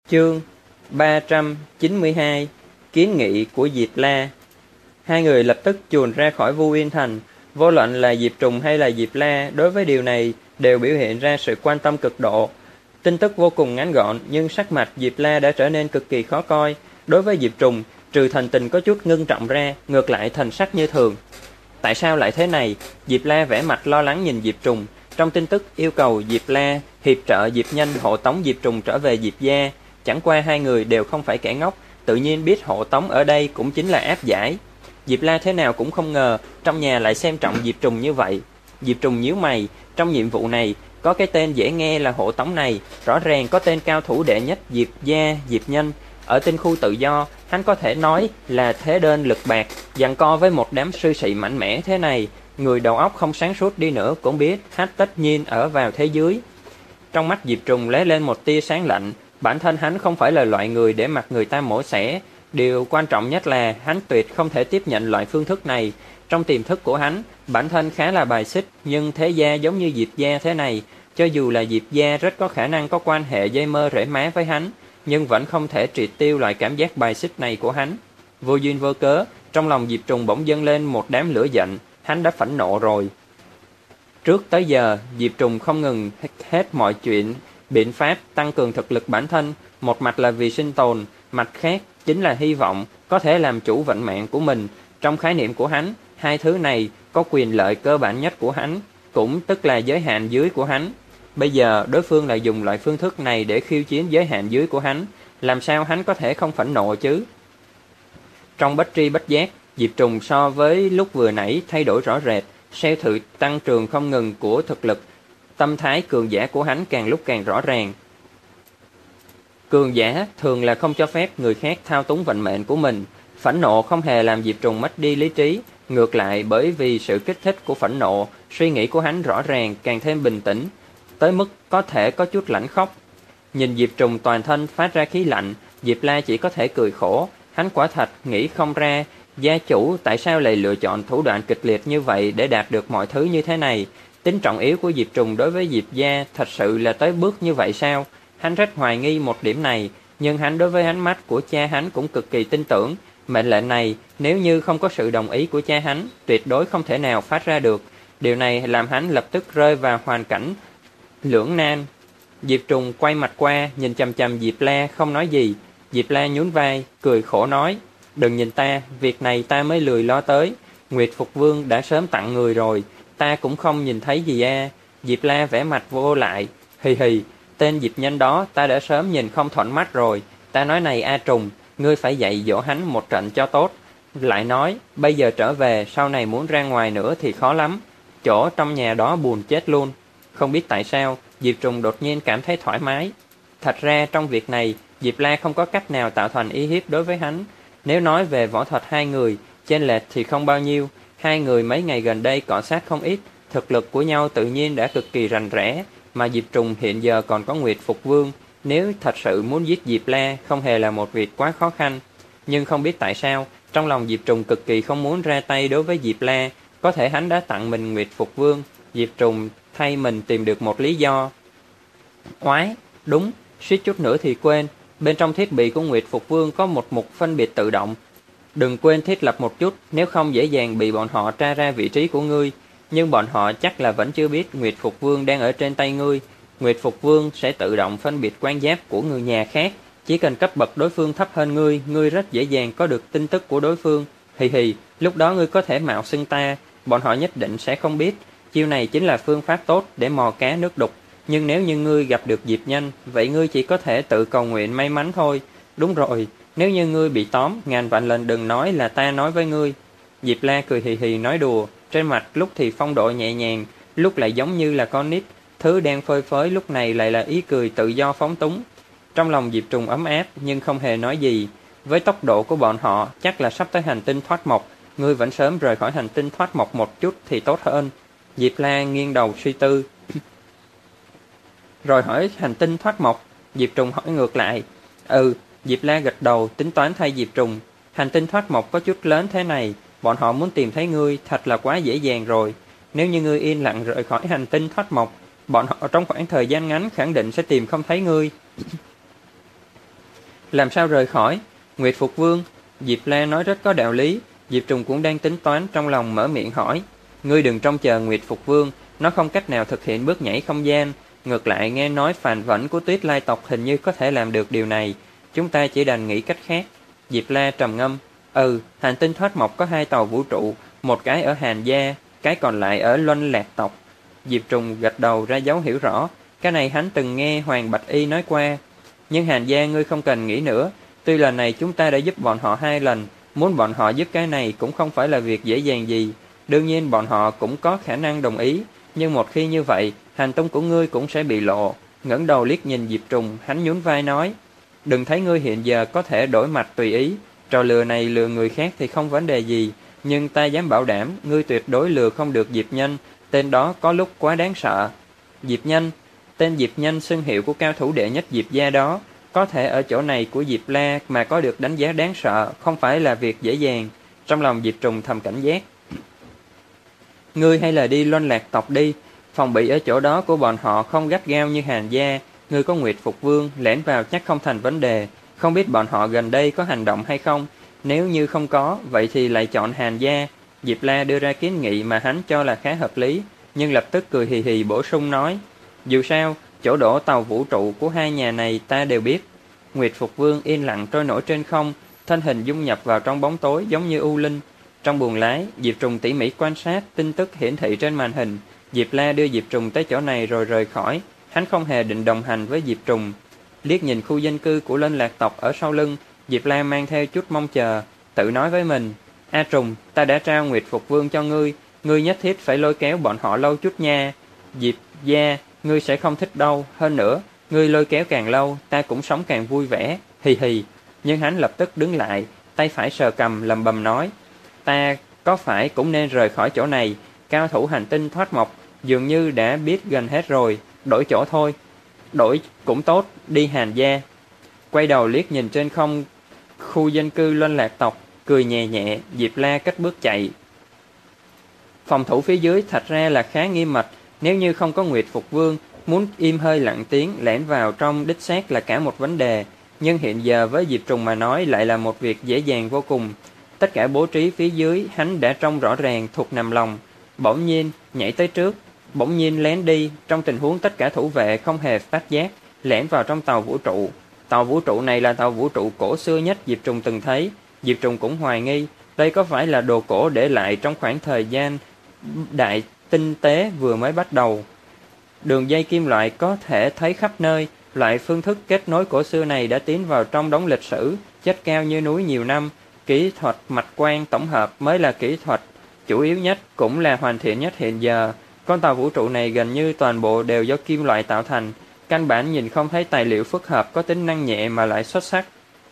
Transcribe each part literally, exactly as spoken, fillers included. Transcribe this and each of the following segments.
Chương ba trăm chín mươi hai. Kiến nghị của Diệp La. Hai người lập tức chuồn ra khỏi Vu Yên Thành. Vô luận là Diệp Trùng hay là Diệp La, đối với điều này đều biểu hiện ra sự quan tâm cực độ. Tin tức vô cùng ngắn gọn, nhưng sắc mặt Diệp La đã trở nên cực kỳ khó coi. Đối với Diệp Trùng, trừ thần tình có chút ngưng trọng ra, ngược lại thần sắc như thường. Tại sao lại thế này? Diệp La vẻ mặt lo lắng nhìn Diệp Trùng. Trong tin tức yêu cầu Diệp La hiệp trợ Diệp Nhanh hộ tống Diệp Trùng trở về Diệp gia. Chẳng qua hai người đều không phải kẻ ngốc, tự nhiên biết hộ tống ở đây cũng chính là áp giải. Diệp La thế nào cũng không ngờ trong nhà lại xem trọng Diệp Trùng như vậy. Diệp Trùng nhíu mày, trong nhiệm vụ này có cái tên dễ nghe là hộ tống này, rõ ràng có tên cao thủ đệ nhất Diệp gia, Diệp Nhanh. Ở tinh khu tự do, hắn có thể nói là thế đơn lực bạc, giằng co với một đám sư sĩ mạnh mẽ thế này, người đầu óc không sáng suốt đi nữa cũng biết hắn tất nhiên ở vào thế dưới. Trong mắt Diệp Trùng lóe lên một tia sáng lạnh, bản thân hắn không phải là loại người để mặc người ta mổ xẻ, điều quan trọng nhất là hắn tuyệt không thể tiếp nhận loại phương thức này. Trong tiềm thức của hắn, bản thân khá là bài xích, nhưng thế gia giống như Diệp gia thế này, cho dù là Diệp gia rất có khả năng có quan hệ dây mơ rễ má với hắn, nhưng vẫn không thể triệt tiêu loại cảm giác bài xích này của hắn. Vô duyên vô cớ, trong lòng Diệp Trùng bỗng dâng lên một đám lửa giận, hắn đã phẫn nộ rồi. Trước tới giờ, Diệp Trùng không ngừng hết mọi chuyện, biện pháp tăng cường thực lực bản thân, một mặt là vì sinh tồn, mặt khác chính là hy vọng có thể làm chủ vận mạng của mình. Trong khái niệm của hắn, hai thứ này có quyền lợi cơ bản nhất của hắn, cũng tức là giới hạn dưới của hắn. Bây giờ đối phương lại dùng loại phương thức này để khiêu chiến giới hạn dưới của hắn, làm sao hắn có thể không phẫn nộ chứ? Trong bất tri bất giác, Diệp Trùng so với lúc vừa nãy thay đổi rõ rệt, theo sự tăng trưởng không ngừng của thực lực, tâm thái cường giả của hắn càng lúc càng rõ ràng. Cường giả thường là không cho phép người khác thao túng vận mệnh của mình. Phẫn nộ không hề làm Diệp Trùng mất đi lý trí, ngược lại bởi vì sự kích thích của phẫn nộ, suy nghĩ của hắn rõ ràng càng thêm bình tĩnh, tới mức có thể có chút lãnh khóc. Nhìn Diệp Trùng toàn thân phát ra khí lạnh, Diệp La chỉ có thể cười khổ, hắn quả thật nghĩ không ra gia chủ tại sao lại lựa chọn thủ đoạn kịch liệt như vậy để đạt được mọi thứ như thế này. Tính trọng yếu của Diệp Trùng đối với Diệp gia thật sự là tới bước như vậy sao? Hắn rất hoài nghi một điểm này, nhưng hắn đối với ánh mắt của cha hắn cũng cực kỳ tin tưởng. Mệnh lệnh này nếu như không có sự đồng ý của cha hắn, tuyệt đối không thể nào phát ra được. Điều này làm hắn lập tức rơi vào hoàn cảnh lưỡng nan. Diệp Trùng quay mặt qua, nhìn chằm chằm Diệp La không nói gì. Diệp La nhún vai, cười khổ nói: "Đừng nhìn ta, việc này ta mới lười lo tới. Nguyệt Phục Vương đã sớm tặng người rồi, ta cũng không nhìn thấy gì a." Diệp La vẻ mặt vô lại, hì hì, tên Diệp Nhanh đó ta đã sớm nhìn không thuận mắt rồi. Ta nói này A Trùng, ngươi phải dạy dỗ hắn một trận cho tốt. Lại nói, bây giờ trở về, sau này muốn ra ngoài nữa thì khó lắm. Chỗ trong nhà đó buồn chết luôn. Không biết tại sao, Diệp Trùng đột nhiên cảm thấy thoải mái. Thật ra trong việc này, Diệp La không có cách nào tạo thành ý hiếp đối với hắn. Nếu nói về võ thuật hai người, chênh lệch thì không bao nhiêu. Hai người mấy ngày gần đây cọ sát không ít, thực lực của nhau tự nhiên đã cực kỳ rành rẽ. Mà Diệp Trùng hiện giờ còn có Nguyệt Phục Vương, nếu thật sự muốn giết Diệp La không hề là một việc quá khó khăn. Nhưng không biết tại sao, trong lòng Diệp Trùng cực kỳ không muốn ra tay đối với Diệp La. Có thể hắn đã tặng mình Nguyệt Phục Vương, Diệp Trùng thay mình tìm được một lý do. Oái, đúng, suýt chút nữa thì quên, bên trong thiết bị của Nguyệt Phục Vương có một mục phân biệt tự động. Đừng quên thiết lập một chút, nếu không dễ dàng bị bọn họ tra ra vị trí của ngươi. Nhưng bọn họ chắc là vẫn chưa biết Nguyệt Phục Vương đang ở trên tay ngươi. Nguyệt Phục Vương sẽ tự động phân biệt quan giáp của người nhà khác. Chỉ cần cấp bậc đối phương thấp hơn ngươi, ngươi rất dễ dàng có được tin tức của đối phương. Hì hì, lúc đó ngươi có thể mạo xưng ta, bọn họ nhất định sẽ không biết. Chiêu này chính là phương pháp tốt để mò cá nước đục. Nhưng nếu như ngươi gặp được Diệp Nhanh, vậy ngươi chỉ có thể tự cầu nguyện may mắn thôi. Đúng rồi, nếu như ngươi bị tóm, ngàn vạn lần đừng nói là ta nói với ngươi. Diệp La cười hì hì nói đùa, trên mặt lúc thì phong độ nhẹ nhàng, lúc lại giống như là con nít. Thứ đang phơi phới lúc này lại là ý cười tự do phóng túng. Trong lòng Diệp Trùng ấm áp nhưng không hề nói gì. Với tốc độ của bọn họ chắc là sắp tới hành tinh thoát mộc, ngươi vẫn sớm rời khỏi hành tinh thoát mộc một chút thì tốt hơn. Diệp La nghiêng đầu suy tư. Rồi hỏi hành tinh thoát mộc? Diệp Trùng hỏi ngược lại. Ừ, Diệp La gật đầu tính toán thay Diệp Trùng. Hành tinh thoát mộc có chút lớn thế này, bọn họ muốn tìm thấy ngươi thật là quá dễ dàng rồi. Nếu như ngươi yên lặng rời khỏi hành tinh thoát mộc, bọn họ trong khoảng thời gian ngắn khẳng định sẽ tìm không thấy ngươi. Làm sao rời khỏi? Nguyệt Phục Vương. Diệp La nói rất có đạo lý. Diệp Trùng cũng đang tính toán trong lòng, mở miệng hỏi. Ngươi đừng trông chờ Nguyệt Phục Vương, nó không cách nào thực hiện bước nhảy không gian. Ngược lại nghe nói phàn vẫn của Tuyết Lai tộc hình như có thể làm được điều này. Chúng ta chỉ đành nghĩ cách khác. Diệp La trầm ngâm. Ừ, hành tinh thoát mộc có hai tàu vũ trụ, một cái ở Hàn Gia, cái còn lại ở Luân Lạc tộc. Diệp Trùng gật đầu ra dấu hiểu rõ. Cái này hắn từng nghe Hoàng Bạch Y nói qua. Nhưng Hàn Gia ngươi không cần nghĩ nữa. Tuy lần này chúng ta đã giúp bọn họ hai lần, muốn bọn họ giúp cái này cũng không phải là việc dễ dàng gì. Đương nhiên bọn họ cũng có khả năng đồng ý, nhưng một khi như vậy, hành tung của ngươi cũng sẽ bị lộ. Ngẩng đầu liếc nhìn Diệp Trùng, hắn nhún vai nói. Đừng thấy ngươi hiện giờ có thể đổi mặt tùy ý. Trò lừa này lừa người khác thì không vấn đề gì, nhưng ta dám bảo đảm ngươi tuyệt đối lừa không được Diệp Nhân. Tên đó có lúc quá đáng sợ. Diệp Nhân. Tên Diệp Nhân xưng hiệu của cao thủ đệ nhất Diệp gia đó. Có thể ở chỗ này của Diệp La mà có được đánh giá đáng sợ không phải là việc dễ dàng. Trong lòng Diệp Trùng thầm cảnh giác. Ngươi hay là đi Luân Lạc tộc đi. Phòng bị ở chỗ đó của bọn họ không gắt gao như Hàn Gia. Ngươi có Nguyệt Phục Vương, lẻn vào chắc không thành vấn đề. Không biết bọn họ gần đây có hành động hay không. Nếu như không có, vậy thì lại chọn Hàn Gia. Diệp La đưa ra kiến nghị mà hắn cho là khá hợp lý, nhưng lập tức cười hì hì bổ sung nói. Dù sao, chỗ đổ tàu vũ trụ của hai nhà này ta đều biết. Nguyệt Phục Vương yên lặng trôi nổi trên không, thân hình dung nhập vào trong bóng tối giống như u linh. Trong buồng lái, Diệp Trùng tỉ mỉ quan sát tin tức hiển thị trên màn hình. Diệp La đưa Diệp Trùng tới chỗ này rồi rời khỏi. Hắn không hề định đồng hành với Diệp Trùng. Liếc nhìn khu dân cư của Luân Lạc tộc ở sau lưng, Diệp La mang theo chút mong chờ, tự nói với mình. A Trùng, ta đã trao Nguyệt Phục Vương cho ngươi, ngươi nhất thiết phải lôi kéo bọn họ lâu chút nha. Diệp gia, ngươi sẽ không thích đâu, hơn nữa, ngươi lôi kéo càng lâu, ta cũng sống càng vui vẻ, hì hì. Nhưng hắn lập tức đứng lại, tay phải sờ cầm lầm bầm nói. Ta có phải cũng nên rời khỏi chỗ này, cao thủ hành tinh thoát mộc, dường như đã biết gần hết rồi, đổi chỗ thôi. Đổi cũng tốt, đi Hàn Gia. Quay đầu liếc nhìn trên không khu dân cư Luân Lạc tộc, cười nhẹ nhẹ, Diệp La cất bước chạy. Phòng thủ phía dưới thật ra là khá nghiêm mật, nếu như không có Nguyệt Phục Vương, muốn im hơi lặng tiếng lẻn vào trong đích xác là cả một vấn đề, nhưng hiện giờ với Diệp Trùng mà nói lại là một việc dễ dàng vô cùng. Tất cả bố trí phía dưới hắn đã trông rõ ràng, thuộc nằm lòng. Bỗng nhiên nhảy tới trước, bỗng nhiên lén đi, trong tình huống tất cả thủ vệ không hề phát giác, lẻn vào trong tàu vũ trụ. Tàu vũ trụ này là tàu vũ trụ cổ xưa nhất Diệp Trùng từng thấy. Diệp Trùng cũng hoài nghi, đây có phải là đồ cổ để lại trong khoảng thời gian đại tinh tế vừa mới bắt đầu. Đường dây kim loại có thể thấy khắp nơi, loại phương thức kết nối cổ xưa này đã tiến vào trong đống lịch sử, chất cao như núi nhiều năm. Kỹ thuật mạch quang tổng hợp mới là kỹ thuật chủ yếu nhất, cũng là hoàn thiện nhất hiện giờ. Con tàu vũ trụ này gần như toàn bộ đều do kim loại tạo thành, căn bản nhìn không thấy tài liệu phức hợp có tính năng nhẹ mà lại xuất sắc.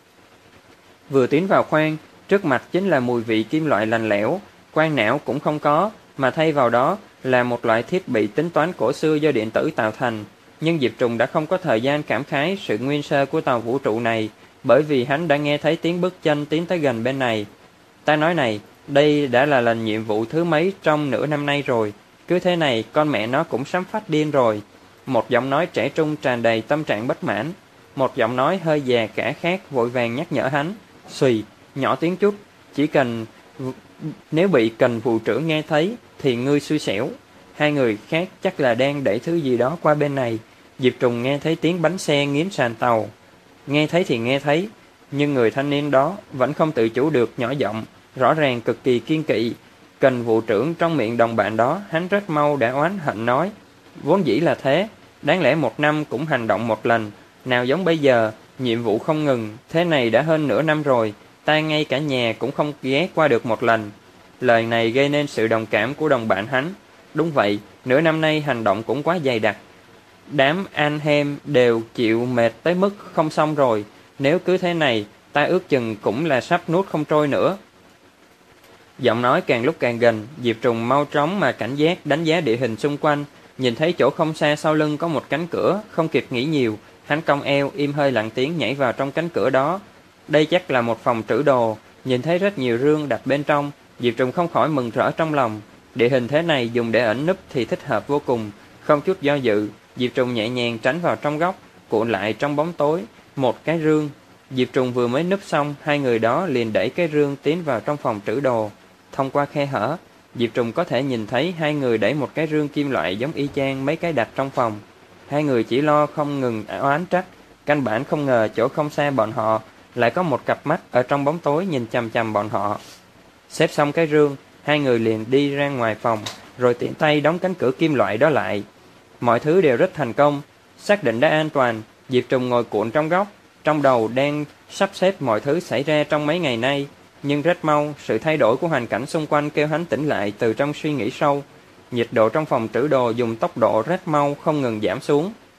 Vừa tiến vào khoang, trước mặt chính là mùi vị kim loại lạnh lẽo, quang não cũng không có, mà thay vào đó là một loại thiết bị tính toán cổ xưa do điện tử tạo thành. Nhưng Diệp Trùng đã không có thời gian cảm khái sự nguyên sơ của tàu vũ trụ này, bởi vì hắn đã nghe thấy tiếng bước chân tiến tới gần bên này. Ta nói này, đây đã là lần nhiệm vụ thứ mấy trong nửa năm nay rồi, cứ thế này con mẹ nó cũng sắp phát điên rồi. Một giọng nói trẻ trung tràn đầy tâm trạng bất mãn, một giọng nói hơi già cả khác vội vàng nhắc nhở hắn. Xùy, nhỏ tiếng chút, chỉ cần nếu bị Cần vụ trưởng nghe thấy thì ngươi xui xẻo. Hai người khác chắc là đang đẩy thứ gì đó qua bên này. Diệp Trùng nghe thấy tiếng bánh xe nghiến sàn tàu. Nghe thấy thì nghe thấy, nhưng người thanh niên đó vẫn không tự chủ được nhỏ giọng, rõ ràng cực kỳ kiên kỵ. Cần vụ trưởng trong miệng đồng bạn đó, hắn rất mau đã oán hận nói. Vốn dĩ là thế, đáng lẽ một năm cũng hành động một lần, nào giống bây giờ, nhiệm vụ không ngừng, thế này đã hơn nửa năm rồi, ta ngay cả nhà cũng không ghé qua được một lần. Lời này gây nên sự đồng cảm của đồng bạn hắn. Đúng vậy, nửa năm nay hành động cũng quá dày đặc. Đám anh em đều chịu mệt tới mức không xong rồi, nếu cứ thế này, ta ước chừng cũng là sắp nuốt không trôi nữa. Giọng nói càng lúc càng gần, Diệp Trùng mau chóng mà cảnh giác đánh giá địa hình xung quanh, nhìn thấy chỗ không xa sau lưng có một cánh cửa, không kịp nghĩ nhiều, hắn cong eo im hơi lặng tiếng nhảy vào trong cánh cửa đó. Đây chắc là một phòng trữ đồ, nhìn thấy rất nhiều rương đặt bên trong, Diệp Trùng không khỏi mừng rỡ trong lòng. Địa hình thế này dùng để ẩn núp thì thích hợp vô cùng, không chút do dự, Diệp Trùng nhẹ nhàng tránh vào trong góc, cuộn lại trong bóng tối, một cái rương, Diệp Trùng vừa mới núp xong, hai người đó liền đẩy cái rương tiến vào trong phòng trữ đồ. Thông qua khe hở, Diệp Trùng có thể nhìn thấy hai người đẩy một cái rương kim loại giống y chang mấy cái đặt trong phòng. Hai người chỉ lo không ngừng oán trách, căn bản không ngờ chỗ không xa bọn họ lại có một cặp mắt ở trong bóng tối nhìn chằm chằm bọn họ. Xếp xong cái rương, hai người liền đi ra ngoài phòng, rồi tiện tay đóng cánh cửa kim loại đó lại. Mọi thứ đều rất thành công, xác định đã an toàn. Diệp Trùng ngồi cuộn trong góc, trong đầu đang sắp xếp mọi thứ xảy ra trong mấy ngày nay. Nhưng rất mau, sự thay đổi của hoàn cảnh xung quanh kêu hắn tỉnh lại từ trong suy nghĩ sâu. Nhiệt độ trong phòng trữ đồ dùng tốc độ rất mau không ngừng giảm xuống.